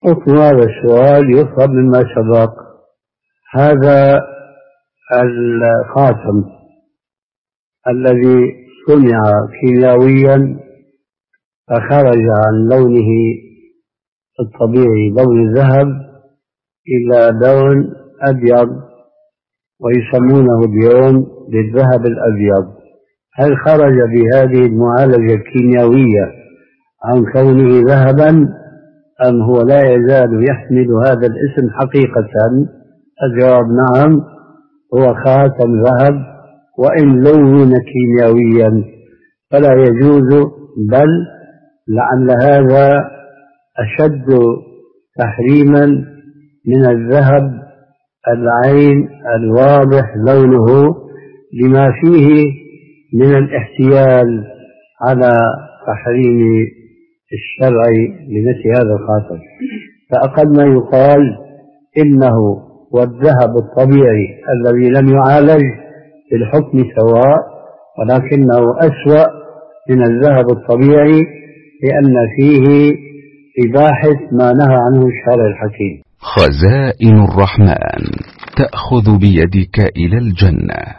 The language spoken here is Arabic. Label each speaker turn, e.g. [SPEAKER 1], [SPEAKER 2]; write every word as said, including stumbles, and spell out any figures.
[SPEAKER 1] حكم هذا السؤال يفهم مما سبق. هذا الخاتم الذي صنع كيميائيا فخرج عن لونه الطبيعي لون الذهب إلى لون أبيض ويسمونه اليوم بالذهب الأبيض، هل خرج بهذه المعالجة الكيميائية عن كونه ذهبا أم هو لا يزال يحمل هذا الاسم حقيقة؟ الجواب نعم، هو خاتم ذهب وإن لون كيميائيا فلا يجوز، بل لعل هذا أشد تحريما من الذهب العين الواضح لونه لما فيه من الاحتيال على تحريم الشرع لمثل هذا الخاتم. فأقل ما يقال إنه والذهب الطبيعي الذي لم يعالج في الحكم سواء، ولكنه أسوأ من الذهب الطبيعي لأن فيه إباحة ما نهى عنه الشرع الحكيم.
[SPEAKER 2] خزائن الرحمن تأخذ بيدك إلى الجنة.